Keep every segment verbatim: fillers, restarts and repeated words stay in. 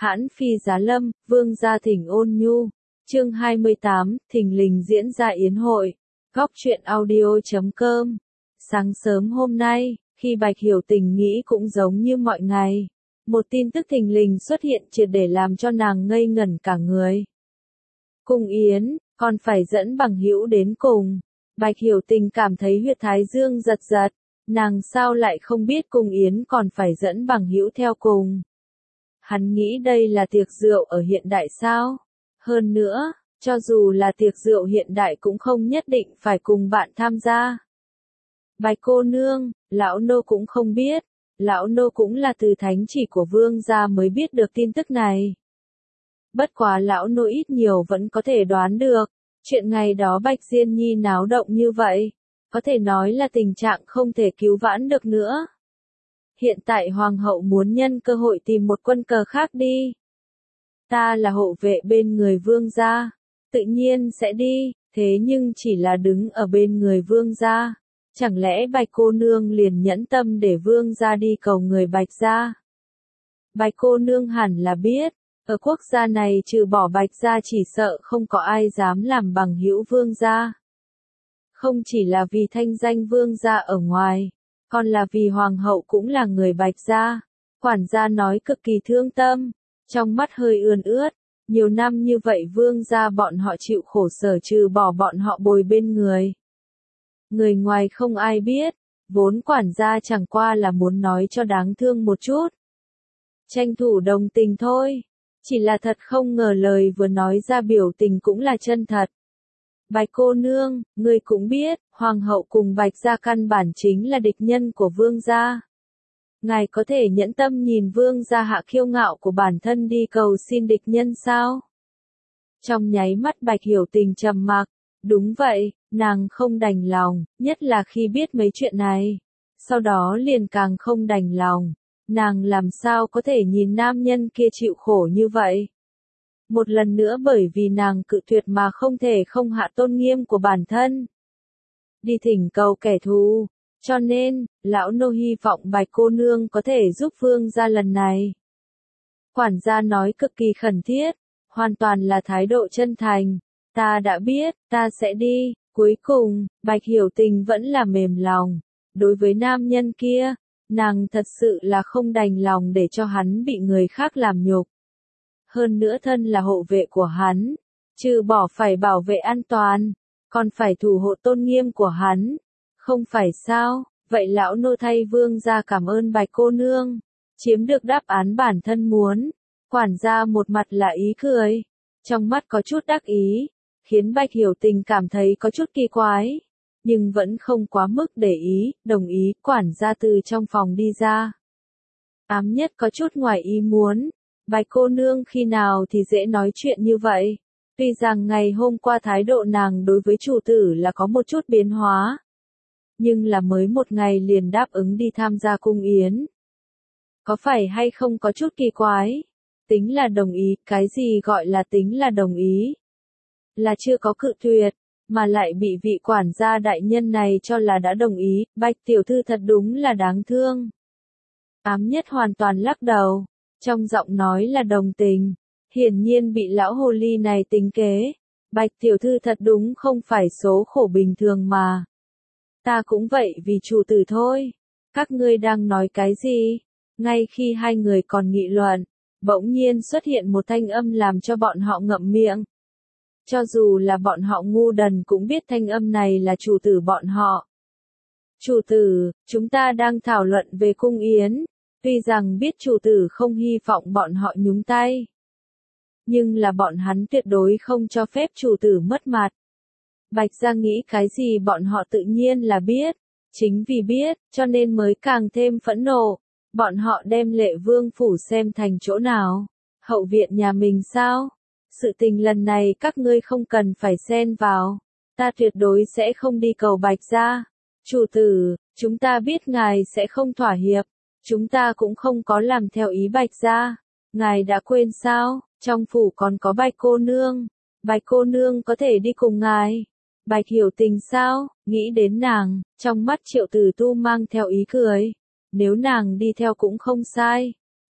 Hãn phi giá lâm, vương gia thỉnh ôn nhu. Chương hai mươi tám, thình lình diễn ra yến hội. Góc truyện audio chấm com. Sáng sớm hôm nay, khi Bạch Hiểu Tình nghĩ cũng giống như mọi ngày, một tin tức thình lình xuất hiện triệt để làm cho nàng ngây ngẩn cả người. Cung yến, còn phải dẫn bằng hữu đến cùng. Bạch Hiểu Tình cảm thấy huyệt thái dương giật giật, nàng sao lại không biết cung yến còn phải dẫn bằng hữu theo cùng. Hắn nghĩ đây là tiệc rượu ở hiện đại sao? Hơn nữa, cho dù là tiệc rượu hiện đại cũng không nhất định phải cùng bạn tham gia. Bạch cô nương, lão nô cũng không biết, lão nô cũng là từ thánh chỉ của vương gia mới biết được tin tức này. Bất quá lão nô ít nhiều vẫn có thể đoán được, chuyện ngày đó Bạch Diên Nhi náo động như vậy, có thể nói là tình trạng không thể cứu vãn được nữa. Hiện tại hoàng hậu muốn nhân cơ hội tìm một quân cờ khác đi. Ta là hộ vệ bên người vương gia, tự nhiên sẽ đi, thế nhưng chỉ là đứng ở bên người vương gia. Chẳng lẽ Bạch cô nương liền nhẫn tâm để vương gia đi cầu người Bạch gia? Bạch cô nương hẳn là biết, ở quốc gia này trừ bỏ Bạch gia chỉ sợ không có ai dám làm bằng hữu vương gia. Không chỉ là vì thanh danh vương gia ở ngoài, còn là vì hoàng hậu cũng là người Bạch gia. Quản gia nói cực kỳ thương tâm, trong mắt hơi ươn ướt, nhiều năm như vậy vương gia bọn họ chịu khổ sở trừ bỏ bọn họ bồi bên người. Người ngoài không ai biết, vốn quản gia chẳng qua là muốn nói cho đáng thương một chút. Tranh thủ đồng tình thôi, chỉ là thật không ngờ lời vừa nói ra biểu tình cũng là chân thật. Bạch cô nương, ngươi cũng biết, hoàng hậu cùng Bạch gia căn bản chính là địch nhân của vương gia. Ngài có thể nhẫn tâm nhìn vương gia hạ kiêu ngạo của bản thân đi cầu xin địch nhân sao? Trong nháy mắt Bạch Hiểu Tình trầm mặc, đúng vậy, nàng không đành lòng, nhất là khi biết mấy chuyện này. Sau đó liền càng không đành lòng, nàng làm sao có thể nhìn nam nhân kia chịu khổ như vậy? Một lần nữa bởi vì nàng cự tuyệt mà không thể không hạ tôn nghiêm của bản thân. Đi thỉnh cầu kẻ thù, cho nên, lão nô hy vọng Bạch cô nương có thể giúp vương gia lần này. Quản gia nói cực kỳ khẩn thiết, hoàn toàn là thái độ chân thành. Ta đã biết, ta sẽ đi. Cuối cùng, Bạch Hiểu Tình vẫn là mềm lòng. Đối với nam nhân kia, nàng thật sự là không đành lòng để cho hắn bị người khác làm nhục. Hơn nữa thân là hộ vệ của hắn, trừ bỏ phải bảo vệ an toàn, còn phải thủ hộ tôn nghiêm của hắn. Không phải sao, vậy lão nô thay vương gia cảm ơn Bạch cô nương, chiếm được đáp án bản thân muốn. Quản gia một mặt là ý cười, trong mắt có chút đắc ý, khiến Bạch Hiểu Tình cảm thấy có chút kỳ quái, nhưng vẫn không quá mức để ý, đồng ý. Quản gia từ trong phòng đi ra. Ám nhất có chút ngoài ý muốn, Bạch cô nương khi nào thì dễ nói chuyện như vậy. Tuy rằng ngày hôm qua thái độ nàng đối với chủ tử là có một chút biến hóa, nhưng là mới một ngày liền đáp ứng đi tham gia cung yến. Có phải hay không có chút kỳ quái? Tính là đồng ý, cái gì gọi là tính là đồng ý? Là chưa có cự tuyệt, mà lại bị vị quản gia đại nhân này cho là đã đồng ý. Bạch tiểu thư thật đúng là đáng thương. Ám nhất hoàn toàn lắc đầu, trong giọng nói là đồng tình, hiển nhiên bị lão hồ ly này tính kế. Bạch tiểu thư thật đúng không phải số khổ bình thường mà. Ta cũng vậy vì chủ tử thôi. Các ngươi đang nói cái gì? Ngay khi hai người còn nghị luận, bỗng nhiên xuất hiện một thanh âm làm cho bọn họ ngậm miệng. Cho dù là bọn họ ngu đần cũng biết thanh âm này là chủ tử bọn họ. Chủ tử, chúng ta đang thảo luận về cung yến, tuy rằng biết chủ tử không hy vọng bọn họ nhúng tay, nhưng là bọn hắn tuyệt đối không cho phép chủ tử mất mặt. Bạch gia nghĩ cái gì bọn họ tự nhiên là biết, chính vì biết, cho nên mới càng thêm phẫn nộ. Bọn họ đem Lệ Vương phủ xem thành chỗ nào? Hậu viện nhà mình sao? Sự tình lần này các ngươi không cần phải xen vào. Ta tuyệt đối sẽ không đi cầu Bạch gia. Chủ tử, chúng ta biết ngài sẽ không thỏa hiệp. Chúng ta cũng không có làm theo ý Bạch gia. Ngài đã quên sao? Trong phủ còn có Bạch cô nương. Bạch cô nương có thể đi cùng ngài. Bạch Hiểu Tình sao? Nghĩ đến nàng, trong mắt Triệu Tử Tu mang theo ý cười. Nếu nàng đi theo cũng không sai.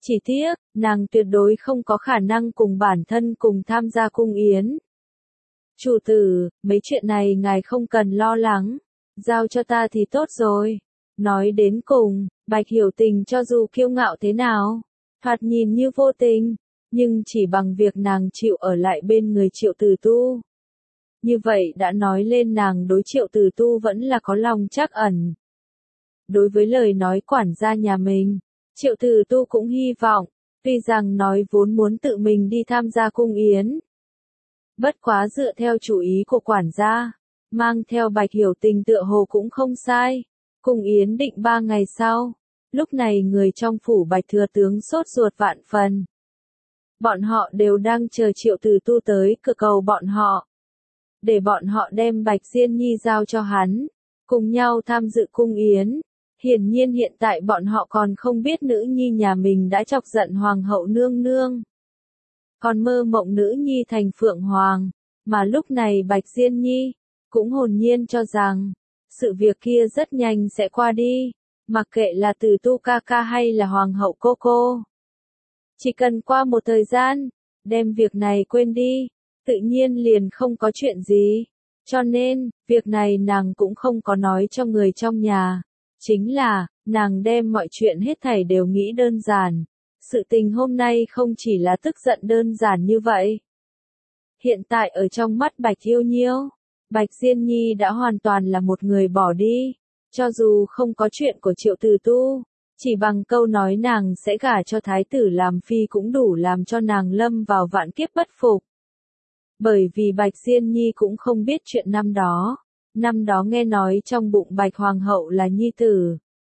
Chỉ tiếc, nàng tuyệt đối không có khả năng cùng bản thân cùng tham gia cung yến. Chủ tử, mấy chuyện này ngài không cần lo lắng, giao cho ta thì tốt rồi. Nói đến cùng, Bạch Hiểu Tình cho dù kiêu ngạo thế nào, thoạt nhìn như vô tình, nhưng chỉ bằng việc nàng chịu ở lại bên người Triệu Tử Tu. Như vậy đã nói lên nàng đối Triệu Tử Tu vẫn là có lòng trắc ẩn. Đối với lời nói quản gia nhà mình, Triệu Tử Tu cũng hy vọng, tuy rằng nói vốn muốn tự mình đi tham gia cung yến. Bất quá dựa theo chủ ý của quản gia, mang theo Bạch Hiểu Tình tựa hồ cũng không sai. Cung yến định ba ngày sau, lúc này người trong phủ Bạch Thừa Tướng sốt ruột vạn phần. Bọn họ đều đang chờ Triệu Tử Tu tới cửa cầu bọn họ. Để bọn họ đem Bạch Diên Nhi giao cho hắn, cùng nhau tham dự cung yến. Hiển nhiên hiện tại bọn họ còn không biết nữ nhi nhà mình đã chọc giận hoàng hậu nương nương. Còn mơ mộng nữ nhi thành phượng hoàng, mà lúc này Bạch Diên Nhi cũng hồn nhiên cho rằng sự việc kia rất nhanh sẽ qua đi, mặc kệ là Tử Tu ca ca hay là hoàng hậu cô cô. Chỉ cần qua một thời gian, đem việc này quên đi, tự nhiên liền không có chuyện gì. Cho nên, việc này nàng cũng không có nói cho người trong nhà. Chính là, nàng đem mọi chuyện hết thảy đều nghĩ đơn giản. Sự tình hôm nay không chỉ là tức giận đơn giản như vậy. Hiện tại ở trong mắt Bạch Yêu Nhiêu, Bạch Diên Nhi đã hoàn toàn là một người bỏ đi. Cho dù không có chuyện của Triệu Tử Tu, chỉ bằng câu nói nàng sẽ gả cho thái tử làm phi cũng đủ làm cho nàng lâm vào vạn kiếp bất phục. Bởi vì Bạch Diên Nhi cũng không biết chuyện năm đó. Năm đó nghe nói trong bụng Bạch Hoàng hậu là nhi tử.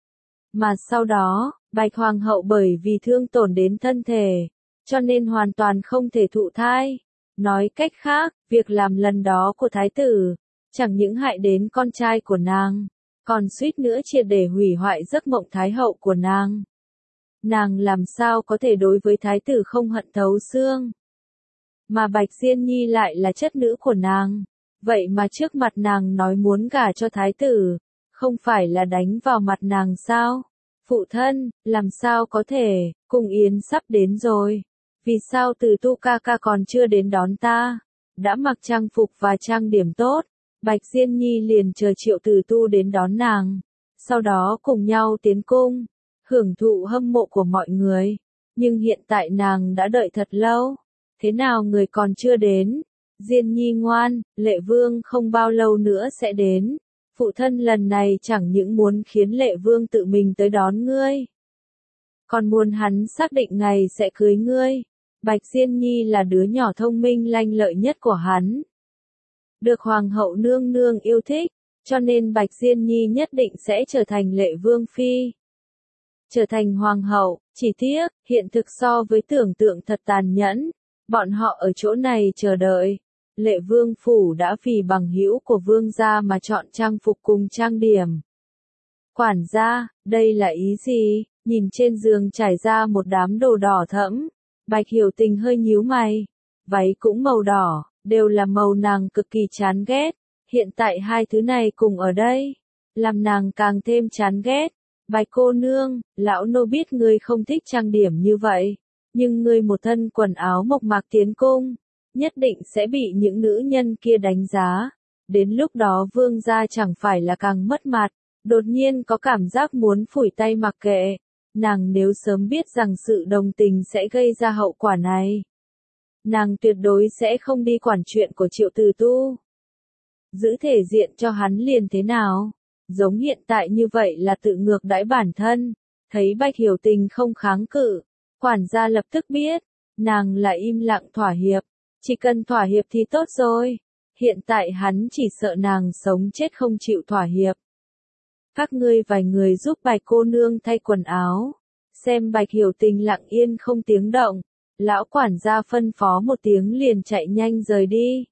Mà sau đó, Bạch Hoàng hậu bởi vì thương tổn đến thân thể, cho nên hoàn toàn không thể thụ thai. Nói cách khác, việc làm lần đó của thái tử, chẳng những hại đến con trai của nàng, còn suýt nữa triệt để hủy hoại giấc mộng thái hậu của nàng. Nàng làm sao có thể đối với thái tử không hận thấu xương. Mà Bạch Diên Nhi lại là chất nữ của nàng. Vậy mà trước mặt nàng nói muốn gả cho thái tử, không phải là đánh vào mặt nàng sao? Phụ thân, làm sao có thể, cung yến sắp đến rồi. Vì sao Tử Tu ca ca còn chưa đến đón ta? Đã mặc trang phục và trang điểm tốt, Bạch Diên Nhi liền chờ Triệu Tử Tu đến đón nàng. Sau đó cùng nhau tiến cung, hưởng thụ hâm mộ của mọi người. Nhưng hiện tại nàng đã đợi thật lâu. Thế nào người còn chưa đến? Diên Nhi ngoan, Lệ Vương không bao lâu nữa sẽ đến. Phụ thân lần này chẳng những muốn khiến Lệ Vương tự mình tới đón ngươi, còn muốn hắn xác định ngày sẽ cưới ngươi. Bạch Diên Nhi là đứa nhỏ thông minh lanh lợi nhất của hắn. Được Hoàng hậu nương nương yêu thích, cho nên Bạch Diên Nhi nhất định sẽ trở thành Lệ Vương phi. Trở thành Hoàng hậu, chỉ tiếc, hiện thực so với tưởng tượng thật tàn nhẫn. Bọn họ ở chỗ này chờ đợi. Lệ Vương phủ đã vì bằng hữu của vương gia mà chọn trang phục cùng trang điểm. Quản gia, đây là ý gì? Nhìn trên giường trải ra một đám đồ đỏ thẫm. Bạch Hiểu Tình hơi nhíu mày. Váy cũng màu đỏ, đều là màu nàng cực kỳ chán ghét. Hiện tại hai thứ này cùng ở đây, làm nàng càng thêm chán ghét. Bạch cô nương, lão nô biết ngươi không thích trang điểm như vậy, nhưng ngươi một thân quần áo mộc mạc tiến cung, nhất định sẽ bị những nữ nhân kia đánh giá. Đến lúc đó vương gia chẳng phải là càng mất mặt. Đột nhiên có cảm giác muốn phủi tay mặc kệ. Nàng nếu sớm biết rằng sự đồng tình sẽ gây ra hậu quả này, nàng tuyệt đối sẽ không đi quản chuyện của Triệu Tử Tu. Giữ thể diện cho hắn liền thế nào? Giống hiện tại như vậy là tự ngược đãi bản thân. Thấy Bạch Hiểu Tình không kháng cự, quản gia lập tức biết, nàng là im lặng thỏa hiệp. Chỉ cần thỏa hiệp thì tốt rồi. Hiện tại hắn chỉ sợ nàng sống chết không chịu thỏa hiệp. Các ngươi vài người giúp Bạch cô nương thay quần áo. Xem Bạch Hiểu Tình lặng yên không tiếng động. Lão quản gia phân phó một tiếng liền chạy nhanh rời đi.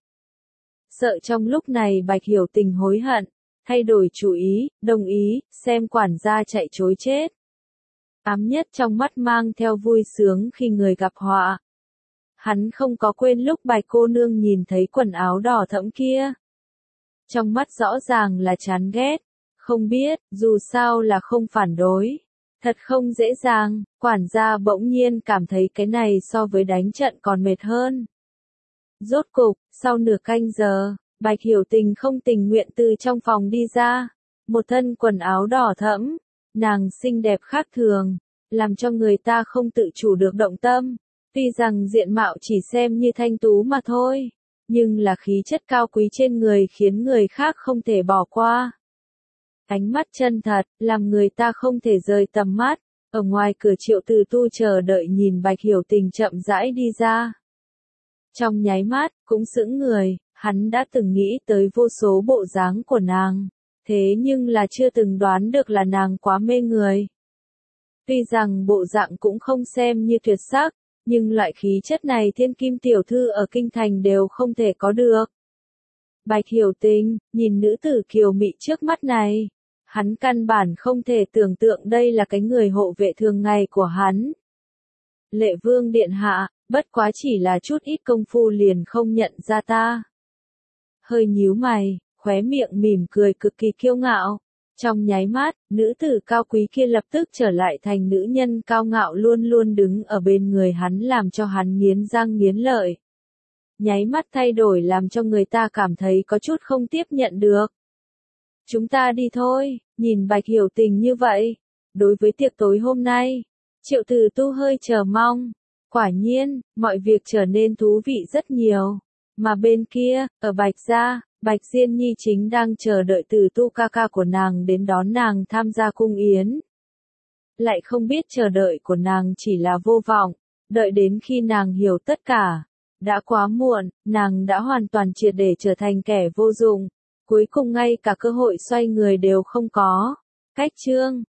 Sợ trong lúc này Bạch Hiểu Tình hối hận, thay đổi chủ ý, đồng ý, xem quản gia chạy trối chết. Ám nhất trong mắt mang theo vui sướng khi người gặp họa. Hắn không có quên lúc Bạch cô nương nhìn thấy quần áo đỏ thẫm kia. Trong mắt rõ ràng là chán ghét, không biết, dù sao là không phản đối. Thật không dễ dàng, quản gia bỗng nhiên cảm thấy cái này so với đánh trận còn mệt hơn. Rốt cục, sau nửa canh giờ, Bạch Hiểu Tình không tình nguyện từ trong phòng đi ra. Một thân quần áo đỏ thẫm, nàng xinh đẹp khác thường, làm cho người ta không tự chủ được động tâm. Tuy rằng diện mạo chỉ xem như thanh tú mà thôi, nhưng là khí chất cao quý trên người khiến người khác không thể bỏ qua. Ánh mắt chân thật, làm người ta không thể rời tầm mắt. Ở ngoài cửa Triệu Từ Tu chờ đợi nhìn Bạch Hiểu Tình chậm rãi đi ra. Trong nháy mắt, cũng sững người, hắn đã từng nghĩ tới vô số bộ dáng của nàng, thế nhưng là chưa từng đoán được là nàng quá mê người. Tuy rằng bộ dạng cũng không xem như tuyệt sắc, nhưng loại khí chất này thiên kim tiểu thư ở kinh thành đều không thể có được. Bạch Hiểu Tình, nhìn nữ tử kiều mị trước mắt này, hắn căn bản không thể tưởng tượng đây là cái người hộ vệ thường ngày của hắn. Lệ Vương điện hạ, bất quá chỉ là chút ít công phu liền không nhận ra ta. Hơi nhíu mày, khóe miệng mỉm cười cực kỳ kiêu ngạo. Trong nháy mắt, nữ tử cao quý kia lập tức trở lại thành nữ nhân cao ngạo luôn luôn đứng ở bên người hắn làm cho hắn nghiến răng nghiến lợi. Nháy mắt thay đổi làm cho người ta cảm thấy có chút không tiếp nhận được. Chúng ta đi thôi, nhìn Bạch Hiểu Tình như vậy. Đối với tiệc tối hôm nay, Triệu Từ Tu hơi chờ mong. Quả nhiên, mọi việc trở nên thú vị rất nhiều. Mà bên kia, ở Bạch Gia, Bạch Diên Nhi chính đang chờ đợi Từ Tu ca ca của nàng đến đón nàng tham gia cung yến. Lại không biết chờ đợi của nàng chỉ là vô vọng, đợi đến khi nàng hiểu tất cả. Đã quá muộn, nàng đã hoàn toàn triệt để trở thành kẻ vô dụng. Cuối cùng ngay cả cơ hội xoay người đều không có. Cách chương